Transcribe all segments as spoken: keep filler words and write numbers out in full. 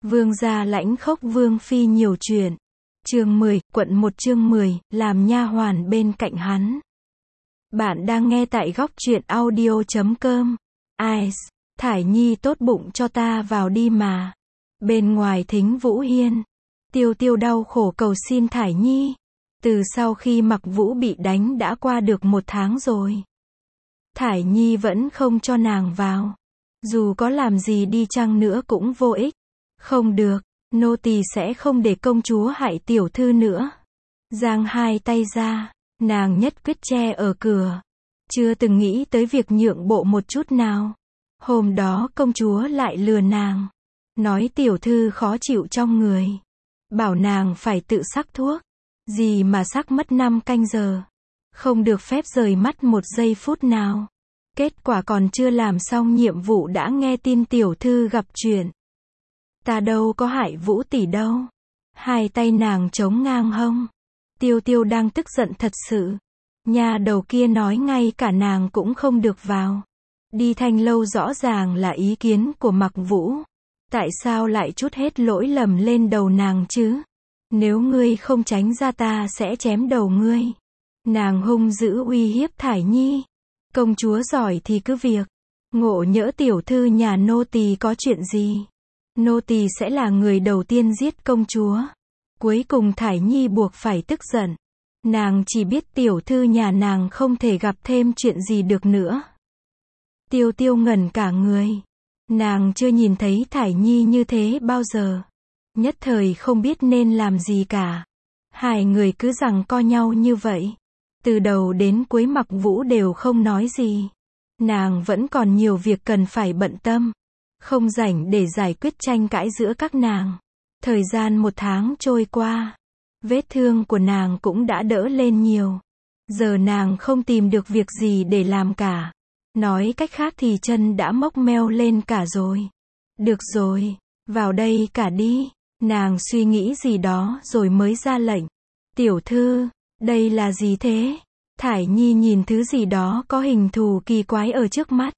Vương gia lãnh khốc vương phi nhiều chuyện. Chương mười, quận một chương mười, làm nha hoàn bên cạnh hắn. Bạn đang nghe tại góc truyện audio chấm com. Ai, Thải Nhi tốt bụng cho ta vào đi mà. Bên ngoài Thính Vũ Hiên, Tiêu Tiêu đau khổ cầu xin Thải Nhi. Từ sau khi Mặc Vũ bị đánh đã qua được một tháng rồi. Thải Nhi vẫn không cho nàng vào. Dù có làm gì đi chăng nữa cũng vô ích. Không được, nô tỳ sẽ không để công chúa hại tiểu thư nữa. Giang hai tay ra, nàng nhất quyết che ở cửa. Chưa từng nghĩ tới việc nhượng bộ một chút nào. Hôm đó công chúa lại lừa nàng. Nói tiểu thư khó chịu trong người. Bảo nàng phải tự sắc thuốc. Gì mà sắc mất năm canh giờ. Không được phép rời mắt một giây phút nào. Kết quả còn chưa làm xong nhiệm vụ đã nghe tin tiểu thư gặp chuyện. Ta đâu có hại Vũ tỷ đâu. Hai tay nàng chống ngang hông. Tiêu Tiêu đang tức giận thật sự. Nhà đầu kia nói ngay cả nàng cũng không được vào. Đi Thanh Lâu rõ ràng là ý kiến của Mặc Vũ. Tại sao lại trút hết lỗi lầm lên đầu nàng chứ? Nếu ngươi không tránh ra ta sẽ chém đầu ngươi. Nàng hung dữ uy hiếp Thải Nhi. Công chúa giỏi thì cứ việc. Ngộ nhỡ tiểu thư nhà nô tỳ có chuyện gì. Nô tỳ sẽ là người đầu tiên giết công chúa. Cuối cùng Thải Nhi buộc phải tức giận. Nàng chỉ biết tiểu thư nhà nàng không thể gặp thêm chuyện gì được nữa. Tiêu Tiêu ngẩn cả người. Nàng chưa nhìn thấy Thải Nhi như thế bao giờ. Nhất thời không biết nên làm gì cả. Hai người cứ giằng co nhau như vậy. Từ đầu đến cuối Mặc Vũ đều không nói gì. Nàng vẫn còn nhiều việc cần phải bận tâm. Không rảnh để giải quyết tranh cãi giữa các nàng. Thời gian một tháng trôi qua. Vết thương của nàng cũng đã đỡ lên nhiều. Giờ nàng không tìm được việc gì để làm cả. Nói cách khác thì chân đã mốc meo lên cả rồi. Được rồi, vào đây cả đi. Nàng suy nghĩ gì đó rồi mới ra lệnh. Tiểu thư, đây là gì thế? Thải Nhi nhìn thứ gì đó có hình thù kỳ quái ở trước mắt.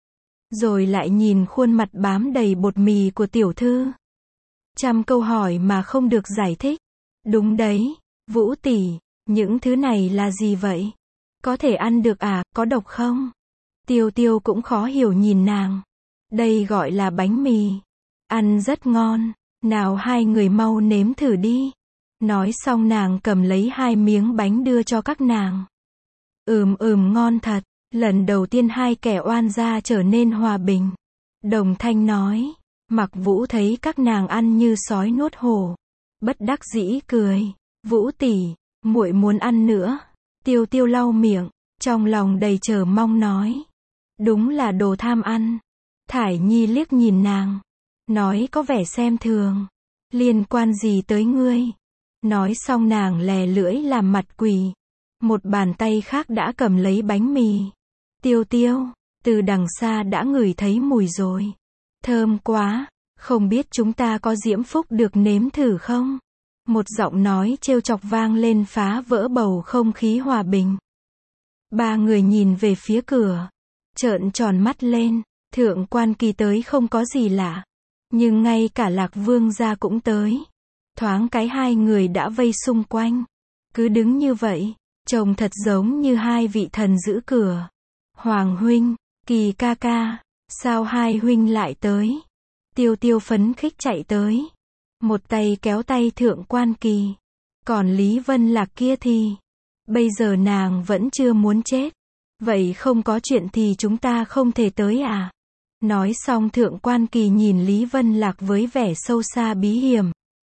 Rồi lại nhìn khuôn mặt bám đầy bột mì của tiểu thư. Trăm câu hỏi mà không được giải thích. Đúng đấy, Vũ tỷ, những thứ này là gì vậy? Có thể ăn được à, có độc không? Tiêu Tiêu cũng khó hiểu nhìn nàng. Đây gọi là bánh mì. Ăn rất ngon, nào hai người mau nếm thử đi. Nói xong nàng cầm lấy hai miếng bánh đưa cho các nàng. Ừm ừm ngon thật, lần đầu tiên hai kẻ oan gia trở nên hòa bình. Đồng thanh nói. Mặc Vũ thấy các nàng ăn như sói nuốt hổ. Bất đắc dĩ cười. Vũ tỷ, muội muốn ăn nữa. Tiêu Tiêu lau miệng, trong lòng đầy chờ mong nói. Đúng là đồ tham ăn. Thải Nhi liếc nhìn nàng. Nói có vẻ xem thường. Liên quan gì tới ngươi? Nói xong nàng lè lưỡi làm mặt quỷ. Một bàn tay khác đã cầm lấy bánh mì. Tiêu Tiêu, từ đằng xa đã ngửi thấy mùi rồi. Thơm quá, không biết chúng ta có diễm phúc được nếm thử không? Một giọng nói trêu chọc vang lên phá vỡ bầu không khí hòa bình. Ba người nhìn về phía cửa. Trợn tròn mắt lên, Thượng Quan Kỳ tới không có gì lạ. Nhưng ngay cả Lạc Vương gia cũng tới. Thoáng cái hai người đã vây xung quanh. Cứ đứng như vậy, trông thật giống như hai vị thần giữ cửa. Hoàng huynh, Kỳ ca ca, sao hai huynh lại tới? Tiêu Tiêu phấn khích chạy tới. Một tay kéo tay Thượng Quan Kỳ. Còn Lý Vân Lạc kia thì, bây giờ nàng vẫn chưa muốn chết. Vậy không có chuyện thì chúng ta không thể tới à? Nói xong Thượng Quan Kỳ nhìn Lý Vân Lạc với vẻ sâu xa bí hiểm.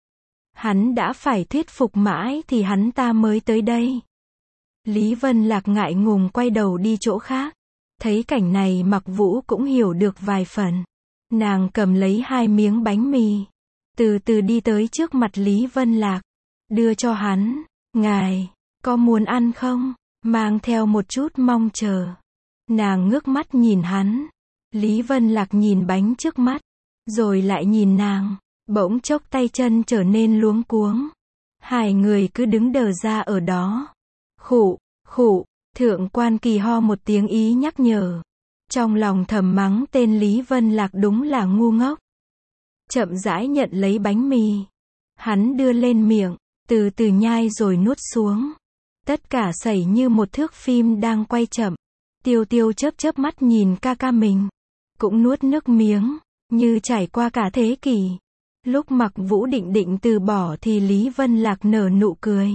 Hắn đã phải thuyết phục mãi thì hắn ta mới tới đây. Lý Vân Lạc ngại ngùng quay đầu đi chỗ khác. Thấy cảnh này Mặc Vũ cũng hiểu được vài phần. Nàng cầm lấy hai miếng bánh mì. Từ từ đi tới trước mặt Lý Vân Lạc. Đưa cho hắn. Ngài, có muốn ăn không? Mang theo một chút mong chờ. Nàng ngước mắt nhìn hắn. Lý Vân Lạc nhìn bánh trước mắt. Rồi lại nhìn nàng. Bỗng chốc tay chân trở nên luống cuống. Hai người cứ đứng đờ ra ở đó. Khụ, khụ, Thượng Quan Kỳ ho một tiếng ý nhắc nhở. Trong lòng thầm mắng tên Lý Vân Lạc đúng là ngu ngốc. chậm rãi nhận lấy bánh mì. Hắn đưa lên miệng, từ từ nhai rồi nuốt xuống. Tất cả xảy như một thước phim đang quay chậm. Tiêu Tiêu chớp chớp mắt nhìn ca ca mình, cũng nuốt nước miếng, như trải qua cả thế kỷ. Lúc Mặc Vũ định định từ bỏ thì Lý Vân Lạc nở nụ cười.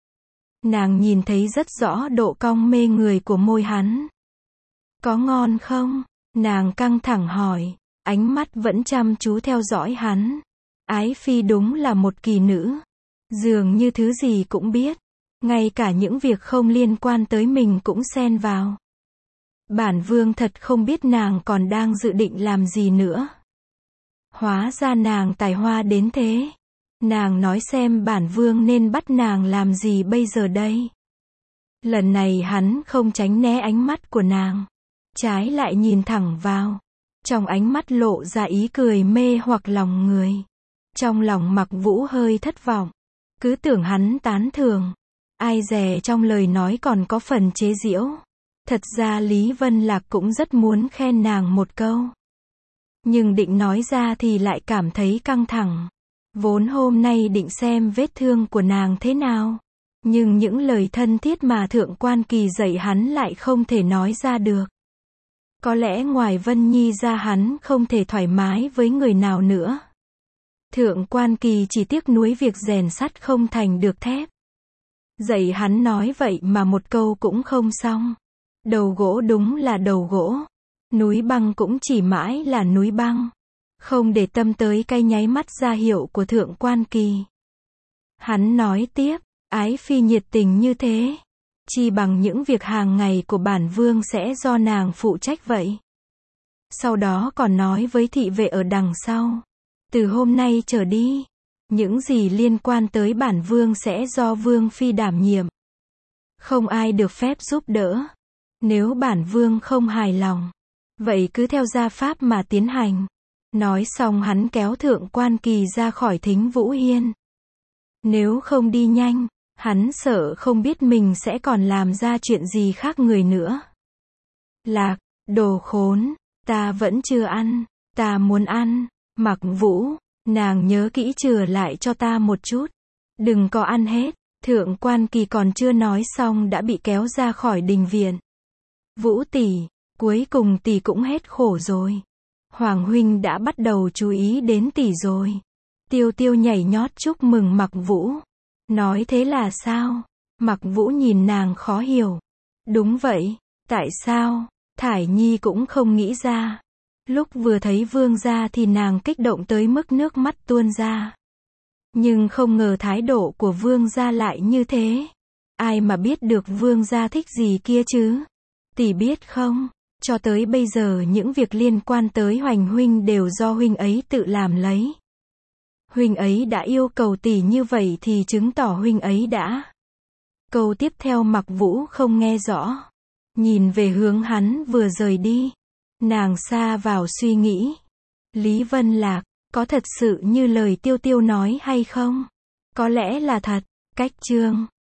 Nàng nhìn thấy rất rõ độ cong mê người của môi hắn. Có ngon không? Nàng căng thẳng hỏi, ánh mắt vẫn chăm chú theo dõi hắn. Ái Phi đúng là một kỳ nữ. Dường như thứ gì cũng biết. Ngay cả những việc không liên quan tới mình cũng xen vào. Bản Vương thật không biết nàng còn đang dự định làm gì nữa. Hóa ra nàng tài hoa đến thế. Nàng nói xem bản Vương nên bắt nàng làm gì bây giờ đây. Lần này hắn không tránh né ánh mắt của nàng. Trái lại nhìn thẳng vào. Trong ánh mắt lộ ra ý cười mê hoặc lòng người. Trong lòng Mặc Vũ hơi thất vọng. Cứ tưởng hắn tán thưởng. Ai dè trong lời nói còn có phần chế giễu. Thật ra Lý Vân Lạc cũng rất muốn khen nàng một câu. Nhưng định nói ra thì lại cảm thấy căng thẳng. Vốn hôm nay định xem vết thương của nàng thế nào. Nhưng những lời thân thiết mà Thượng Quan Kỳ dạy hắn lại không thể nói ra được. Có lẽ ngoài Vân Nhi ra hắn không thể thoải mái với người nào nữa. Thượng Quan Kỳ chỉ tiếc nuối việc rèn sắt không thành được thép. Dạy hắn nói vậy mà một câu cũng không xong. Đầu gỗ đúng là đầu gỗ. Núi băng cũng chỉ mãi là núi băng. Không để tâm tới cái nháy mắt ra hiệu của Thượng Quan Kỳ. Hắn nói tiếp, Ái Phi nhiệt tình như thế. Chi bằng những việc hàng ngày của bản Vương sẽ do nàng phụ trách vậy. Sau đó còn nói với thị vệ ở đằng sau. Từ hôm nay trở đi, những gì liên quan tới bản Vương sẽ do Vương Phi đảm nhiệm. Không ai được phép giúp đỡ. Nếu bản Vương không hài lòng, vậy cứ theo gia pháp mà tiến hành. Nói xong hắn kéo Thượng Quan Kỳ ra khỏi Thính Vũ Hiên. Nếu không đi nhanh, hắn sợ không biết mình sẽ còn làm ra chuyện gì khác người nữa. Lạc, đồ khốn, ta vẫn chưa ăn, ta muốn ăn. Mặc Vũ, nàng nhớ kỹ chừa lại cho ta một chút. Đừng có ăn hết. Thượng Quan Kỳ còn chưa nói xong đã bị kéo ra khỏi đình viện. Vũ tỷ, cuối cùng tỷ cũng hết khổ rồi. Hoàng huynh đã bắt đầu chú ý đến tỷ rồi. Tiêu Tiêu nhảy nhót chúc mừng Mặc Vũ. Nói thế là sao? Mặc Vũ nhìn nàng khó hiểu. Đúng vậy, tại sao? Thải Nhi cũng không nghĩ ra. Lúc vừa thấy Vương gia thì nàng kích động tới mức nước mắt tuôn ra. Nhưng không ngờ thái độ của Vương gia lại như thế. Ai mà biết được Vương gia thích gì kia chứ? Tỷ biết không, cho tới bây giờ những việc liên quan tới Hoành huynh đều do huynh ấy tự làm lấy. Huynh ấy đã yêu cầu tỷ như vậy thì chứng tỏ huynh ấy đã. Câu tiếp theo Mặc Vũ không nghe rõ. Nhìn về hướng hắn vừa rời đi. Nàng sa vào suy nghĩ. Lý Vân Lạc, có thật sự như lời Tiêu Tiêu nói hay không? Có lẽ là thật. Cách chương